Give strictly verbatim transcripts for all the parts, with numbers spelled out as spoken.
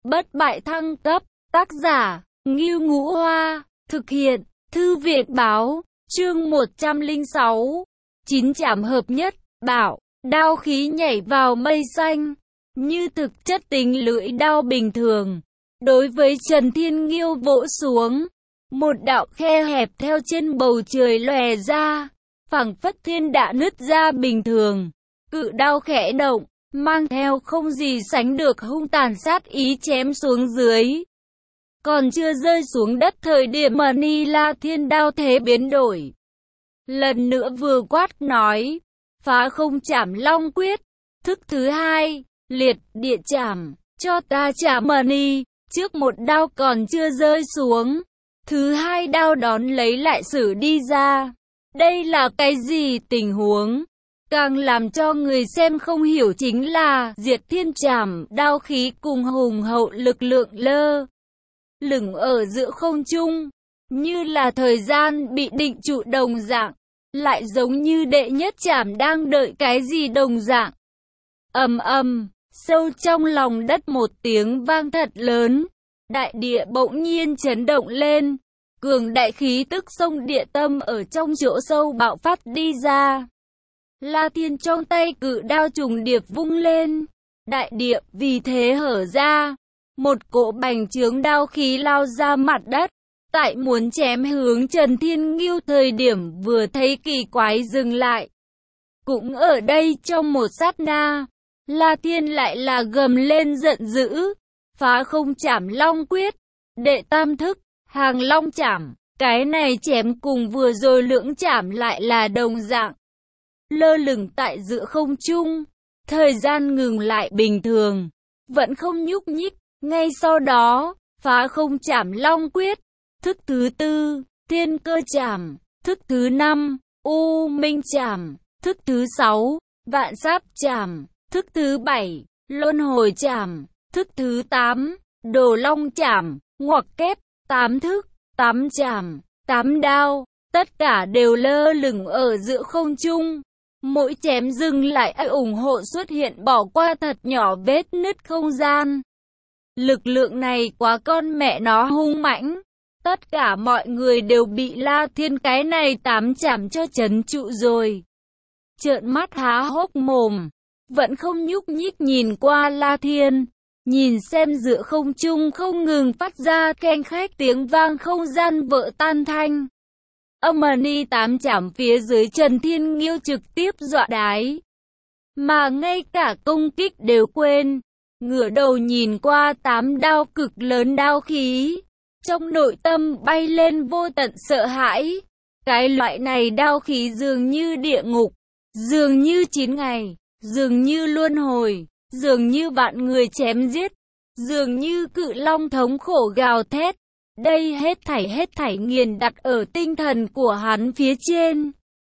Bất bại thăng cấp, tác giả, Ngưu Ngũ Hoa, thực hiện, Thư viện Báo, chương một trăm lẻ sáu, chín chảm hợp nhất, bảo, đao khí nhảy vào mây xanh, như thực chất tính lưỡi đao bình thường. Đối với Trần Thiên Nghiêu vỗ xuống, một đạo khe hẹp theo trên bầu trời lòe ra, phảng phất thiên đã nứt ra bình thường. Cự đao khẽ động, mang theo không gì sánh được hung tàn sát ý chém xuống dưới. Còn chưa rơi xuống đất thời điểm mà Ni La Thiên đao thế biến đổi. Lần nữa vừa quát nói, phá không chảm long quyết, thức thứ hai, liệt địa chảm, cho ta chảm mà ni. Trước một đao còn chưa rơi xuống, thứ hai đao đón lấy lại sử đi ra. Đây là cái gì tình huống? Càng làm cho người xem không hiểu chính là diệt thiên chảm, đao khí cùng hùng hậu lực lượng lơ lửng ở giữa không trung, như là thời gian bị định trụ đồng dạng, lại giống như đệ nhất chảm đang đợi cái gì đồng dạng. Ầm ầm, sâu trong lòng đất một tiếng vang thật lớn, đại địa bỗng nhiên chấn động lên, cường đại khí tức sông địa tâm ở trong chỗ sâu bạo phát đi ra. La Thiên trong tay cự đao trùng điệp vung lên, đại địa vì thế hở ra, một cỗ bành trướng đao khí lao ra mặt đất. Tại muốn chém hướng Trần Thiên Nghiêu thời điểm vừa thấy kỳ quái dừng lại. Cũng ở đây trong một sát na, La Thiên lại là gầm lên giận dữ, phá không chảm long quyết, đệ tam thức, hàng long chảm, cái này chém cùng vừa rồi lưỡng chảm lại là đồng dạng. Lơ lửng tại giữa không trung, thời gian ngừng lại bình thường, vẫn không nhúc nhích, ngay sau đó, phá không chảm long quyết, thức thứ tư, thiên cơ chảm, thức thứ năm, u minh chảm, thức thứ sáu, vạn sát chảm, thức thứ bảy, luân hồi chảm, thức thứ tám, đồ long chảm, ngoặc kép, tám thức, tám chảm, tám đao, tất cả đều lơ lửng ở giữa không trung. Mỗi chém dừng lại ủng hộ xuất hiện bỏ qua thật nhỏ vết nứt không gian. Lực lượng này quá con mẹ nó hung mãnh. Tất cả mọi người đều bị La Thiên cái này tám chảm cho trấn trụ rồi. Trợn mắt há hốc mồm, vẫn không nhúc nhích nhìn qua La Thiên, nhìn xem giữa không trung không ngừng phát ra keng khách tiếng vang không gian vỡ tan thanh. Âm ni tám chảm phía dưới Trần Thiên Nghiêu trực tiếp dọa đái, mà ngay cả công kích đều quên, ngửa đầu nhìn qua tám đao cực lớn đao khí. Trong nội tâm bay lên vô tận sợ hãi. Cái loại này đao khí dường như địa ngục, dường như chín ngày, dường như luân hồi, dường như vạn người chém giết, dường như cự long thống khổ gào thét. Đây hết thảy hết thảy nghiền đặt ở tinh thần của hắn phía trên,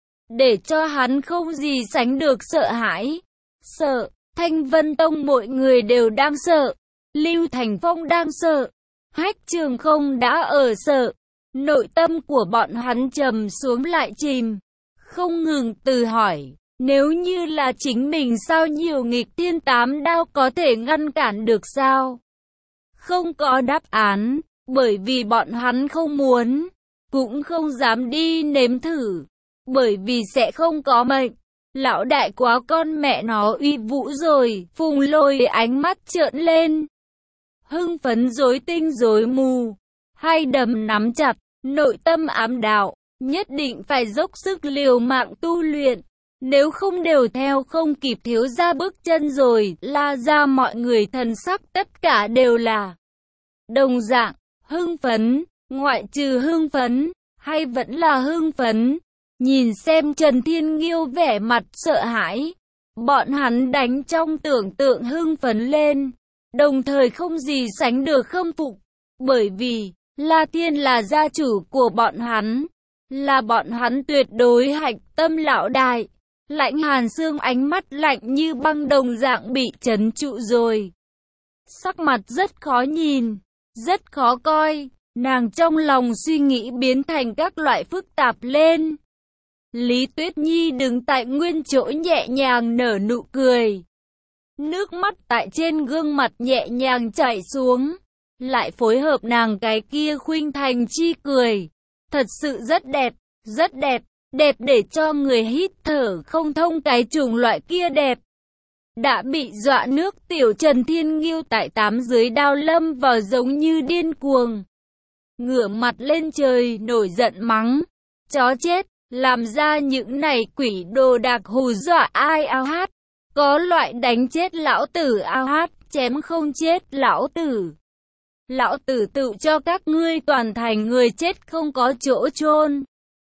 để cho hắn không gì sánh được sợ hãi. Sợ, Thanh Vân Tông mọi người đều đang sợ, Lưu Thành Phong đang sợ, Hách Trường Không đã ở sợ, nội tâm của bọn hắn trầm xuống lại chìm, không ngừng tự hỏi, nếu như là chính mình sao nhiều nghịch thiên tám đao có thể ngăn cản được sao? Không có đáp án, bởi vì bọn hắn không muốn, cũng không dám đi nếm thử, bởi vì sẽ không có mệnh. Lão đại quá con mẹ nó uy vũ rồi, Phùng Lôi ánh mắt trợn lên. Hưng phấn rối tinh rối mù, hai đấm nắm chặt, nội tâm ám đạo, nhất định phải dốc sức liều mạng tu luyện, nếu không đều theo không kịp thiếu gia bước chân rồi. La ra mọi người thần sắc tất cả đều là đồng dạng, hưng phấn, ngoại trừ hưng phấn, hay vẫn là hưng phấn. Nhìn xem Trần Thiên Nghiêu vẻ mặt sợ hãi, bọn hắn đánh trong tưởng tượng hưng phấn lên. Đồng thời không gì sánh được khâm phục, bởi vì La Thiên là gia chủ của bọn hắn, là bọn hắn tuyệt đối hạch tâm lão đại. Lãnh Hàn Xương ánh mắt lạnh như băng đồng dạng bị trấn trụ rồi. Sắc mặt rất khó nhìn, rất khó coi, nàng trong lòng suy nghĩ biến thành các loại phức tạp lên. Lý Tuyết Nhi đứng tại nguyên chỗ nhẹ nhàng nở nụ cười. Nước mắt tại trên gương mặt nhẹ nhàng chảy xuống, lại phối hợp nàng cái kia khuynh thành chi cười. Thật sự rất đẹp, rất đẹp, đẹp để cho người hít thở không thông cái chủng loại kia đẹp. Đã bị dọa nước tiểu Trần Thiên Nghiêu tại tám dưới đao lâm vào giống như điên cuồng. Ngửa mặt lên trời nổi giận mắng. Chó chết, làm ra những này quỷ đồ đạc hù dọa ai ao hát. Có loại đánh chết lão tử ao hát, chém không chết lão tử. Lão tử tự cho các ngươi toàn thành người chết không có chỗ chôn.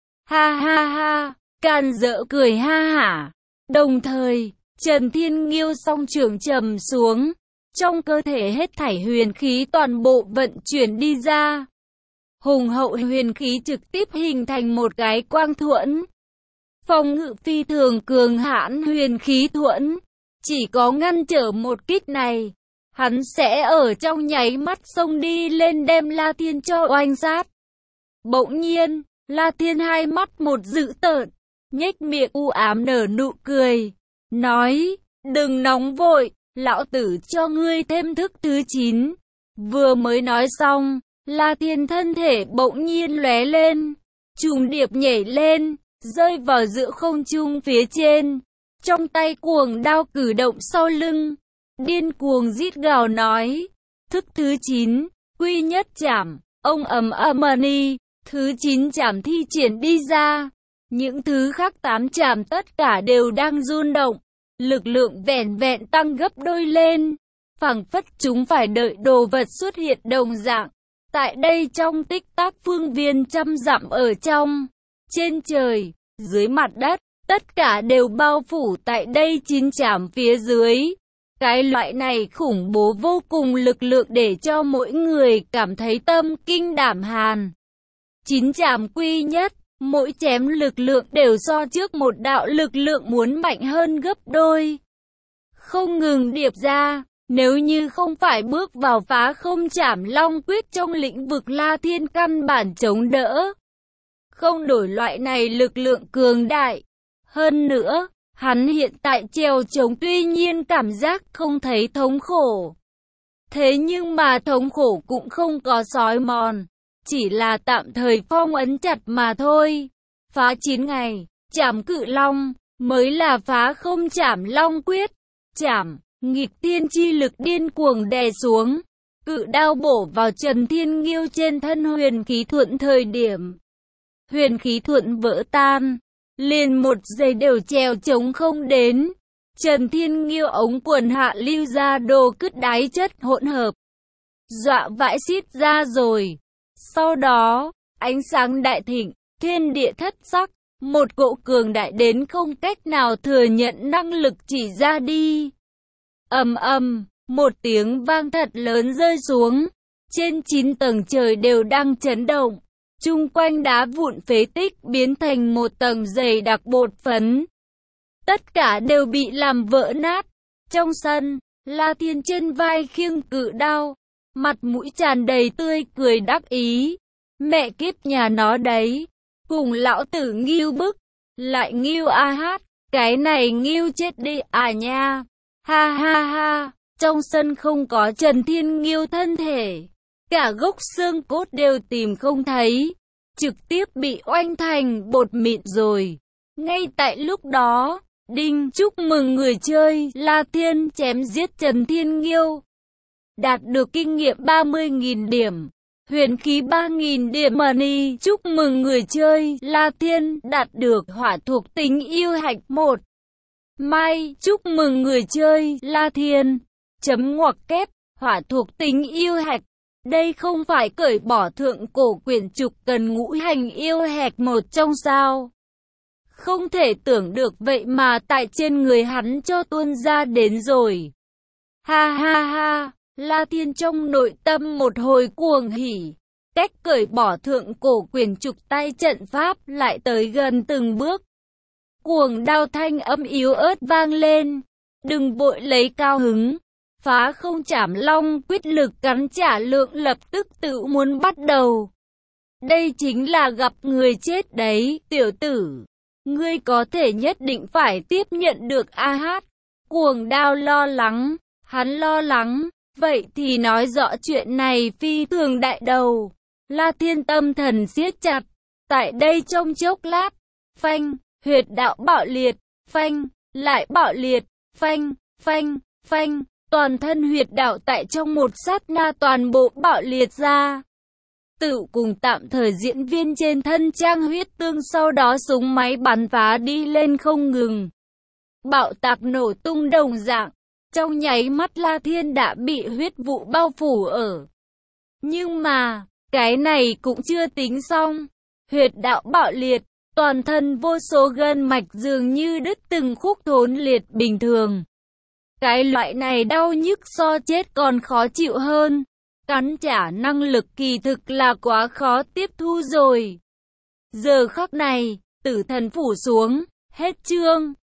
Ha ha ha, can dỡ cười ha hả. Đồng thời, Trần Thiên Nghiêu song trường trầm xuống, trong cơ thể hết thảy huyền khí toàn bộ vận chuyển đi ra. Hùng hậu huyền khí trực tiếp hình thành một cái quang thuẫn. Phòng ngự phi thường cường hãn huyền khí thuẫn, chỉ có ngăn trở một kích này, hắn sẽ ở trong nháy mắt xông đi lên đem La Thiên cho oanh sát. Bỗng nhiên, La Thiên hai mắt một dữ tợn, nhếch miệng u ám nở nụ cười, nói, đừng nóng vội, lão tử cho ngươi thêm thức thứ chín. Vừa mới nói xong, La Thiên thân thể bỗng nhiên lóe lên, trùng điệp nhảy lên, rơi vào giữa không trung phía trên, trong tay cuồng đao cử động sau lưng, điên cuồng rít gào nói, thức thứ chín, quy nhất chảm, ông ầm ầm ni, thứ chín chảm thi triển đi ra, những thứ khác tám chảm tất cả đều đang run động, lực lượng vẹn vẹn tăng gấp đôi lên, phảng phất chúng phải đợi đồ vật xuất hiện đồng dạng. Tại đây trong tích tắc phương viên trăm dặm ở trong, trên trời, dưới mặt đất, tất cả đều bao phủ tại đây chín chảm phía dưới. Cái loại này khủng bố vô cùng lực lượng để cho mỗi người cảm thấy tâm kinh đảm hàn. Chín chảm quy nhất, mỗi chém lực lượng đều so trước một đạo lực lượng muốn mạnh hơn gấp đôi. Không ngừng điệp ra. Nếu như không phải bước vào phá không chảm long quyết trong lĩnh vực La Thiên căn bản chống đỡ. Không đổi loại này lực lượng cường đại. Hơn nữa, hắn hiện tại trèo chống tuy nhiên cảm giác không thấy thống khổ. Thế nhưng mà thống khổ cũng không có xói mòn. Chỉ là tạm thời phong ấn chặt mà thôi. Phá chín ngày, chảm cự long, mới là phá không chảm long quyết. Chảm. Nghịch tiên chi lực điên cuồng đè xuống, cự đao bổ vào Trần Thiên Nghiêu trên thân huyền khí thuận thời điểm. Huyền khí thuận vỡ tan, liền một giây đều trèo chống không đến. Trần Thiên Nghiêu ống quần hạ lưu ra đồ cứt đáy chất hỗn hợp. Dọa vãi xít ra rồi. Sau đó, ánh sáng đại thịnh, thiên địa thất sắc, một cỗ cường đại đến không cách nào thừa nhận năng lực chỉ ra đi. Ầm ầm, một tiếng vang thật lớn rơi xuống, trên chín tầng trời đều đang chấn động, chung quanh đá vụn phế tích biến thành một tầng dày đặc bột phấn. Tất cả đều bị làm vỡ nát. Trong sân, La Thiên trên vai khiêng cự đao, mặt mũi tràn đầy tươi cười đắc ý. Mẹ kiếp nhà nó đấy, cùng lão tử Nghiêu bức, lại Nghiêu a hát, cái này Nghiêu chết đi à nha. Ha ha ha, trong sân không có Trần Thiên Nghiêu thân thể, cả gốc xương cốt đều tìm không thấy, trực tiếp bị oanh thành bột mịn rồi. Ngay tại lúc đó, đinh chúc mừng người chơi La Thiên chém giết Trần Thiên Nghiêu, đạt được kinh nghiệm ba mươi nghìn điểm, huyền khí ba nghìn điểm money. Chúc mừng người chơi La Thiên đạt được hỏa thuộc tính yêu hạch một. May, chúc mừng người chơi La Thiên, chấm ngoặc kép, hỏa thuộc tính yêu hạch. Đây không phải cởi bỏ thượng cổ quyển trục cần ngũ hành yêu hạch một trong sao. Không thể tưởng được vậy mà tại trên người hắn cho tuôn ra đến rồi. Ha ha ha, La Thiên trong nội tâm một hồi cuồng hỉ. Cách cởi bỏ thượng cổ quyển trục tay trận pháp lại tới gần từng bước. Cuồng đao thanh âm yếu ớt vang lên. Đừng vội lấy cao hứng. Phá không chảm long quyết lực cắn trả lượng lập tức tự muốn bắt đầu. Đây chính là gặp người chết đấy, tiểu tử. Ngươi có thể nhất định phải tiếp nhận được a hát. Cuồng Đao lo lắng, hắn lo lắng, vậy thì nói rõ chuyện này phi thường đại đầu. La Thiên tâm thần siết chặt, tại đây trong chốc lát, phanh, huyệt đạo bạo liệt, phanh, lại bạo liệt, phanh, phanh, phanh, toàn thân huyệt đạo tại trong một sát na toàn bộ bạo liệt ra. Tự cùng tạm thời diễn viên trên thân trang huyết tương sau đó súng máy bắn phá đi lên không ngừng. Bạo tạc nổ tung đồng dạng, trong nháy mắt La Thiên đã bị huyết vụ bao phủ ở. Nhưng mà, cái này cũng chưa tính xong. Huyệt đạo bạo liệt, toàn thân vô số gân mạch dường như đứt từng khúc thốn liệt bình thường. Cái loại này đau nhức so chết còn khó chịu hơn. Cắn trả năng lực kỳ thực là quá khó tiếp thu rồi. Giờ khắc này, tử thần phủ xuống, hết chương.